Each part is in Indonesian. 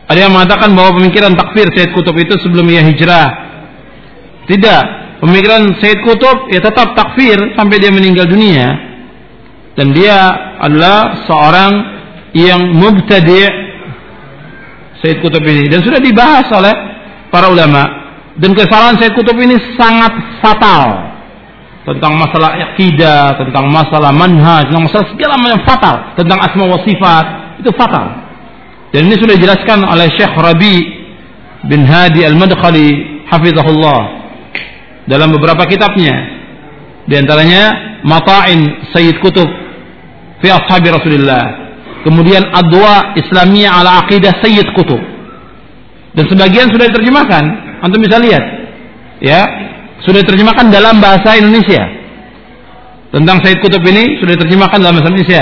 Ada yang mengatakan bahwa pemikiran takfir Sayyid Qutb itu sebelum ia hijrah. Tidak, pemikiran Sayyid Qutb ya tetap takfir sampai dia meninggal dunia. Dan dia adalah seorang yang mubtadi' Sayyid Qutb ini, dan sudah dibahas oleh para ulama. Dan kesalahan Sayyid Qutb ini sangat fatal. Tentang masalah akidah, tentang masalah manhaj, tentang masalah segala macam fatal, tentang asma wa sifat, itu fatal. Dan ini sudah dijelaskan oleh Syekh Rabi bin Hadi Al-Madkhali hafizahullah dalam beberapa kitabnya. Di antaranya Mata'in Sayyid Qutb fi Ashabi Rasulillah. Kemudian Adwa Islamiyah ala Aqidah Sayyid Qutb. Dan sebagian sudah diterjemahkan. Antum bisa lihat. Ya, sudah diterjemahkan dalam bahasa Indonesia. Tentang Sayyid Qutb ini sudah diterjemahkan dalam bahasa Indonesia.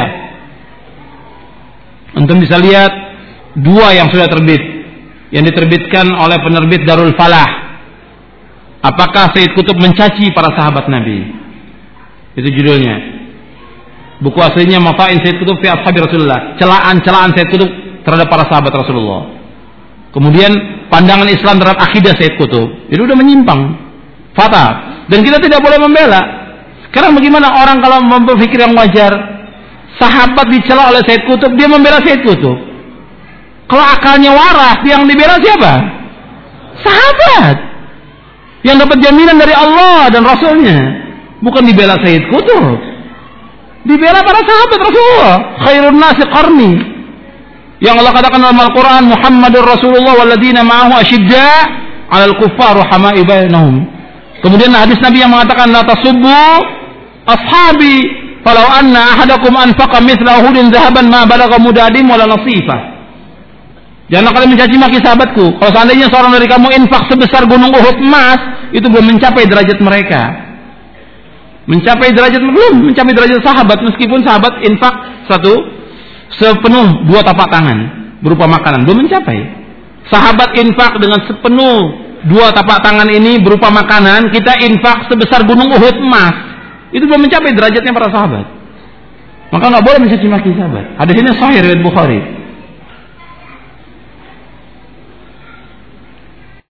Antum bisa lihat dua yang sudah terbit, yang diterbitkan oleh penerbit Darul Falah. Apakah Sayyid Qutb mencaci para sahabat Nabi? Itu judulnya. Buku aslinya Mafa'in Sayyid Qutb fi Ashabi Rasulullah. Celaan-celaan Sayyid Qutb terhadap para sahabat Rasulullah. Kemudian pandangan Islam terhadap akidah Sayyid Qutb. Itu udah menyimpang, fatal. Dan kita tidak boleh membela. Sekarang bagaimana orang kalau berpikir yang wajar? Sahabat dicela oleh Sayyid Qutb, dia membela Sayyid Qutb. Kalau akalnya waras, yang dibela siapa? Sahabat. Yang dapat jaminan dari Allah dan Rasulnya. Bukan dibela Sayyid Qutb. Dibela para sahabat Rasulullah. Khairun nasi qarni. Yang Allah katakan dalam Al-Quran, Muhammadur Rasulullah walladzina ma'ahu asyidda 'alal kuffar rahama'i bainahum. Kemudian hadis Nabi yang mengatakan la tasubbu ashabi falau anna ahadakum anfaqa mithla uhudin dhahaban ma balagha mudadim wala nasifah. Janganlah kalian mencaci maki sahabatku. Kalau seandainya seorang dari kamu infak sebesar gunung Uhud emas, itu belum mencapai derajat mereka. Mencapai derajat sahabat, meskipun sahabat infak sepenuh 2 tapak tangan berupa makanan, belum mencapai. Sahabat infak dengan sepenuh 2 tapak tangan ini berupa makanan, kita infak sebesar gunung Uhud emas, itu belum mencapai derajatnya para sahabat. Maka nggak boleh mencaci maki sahabat. Hadis ini sahih riwayat Bukhari.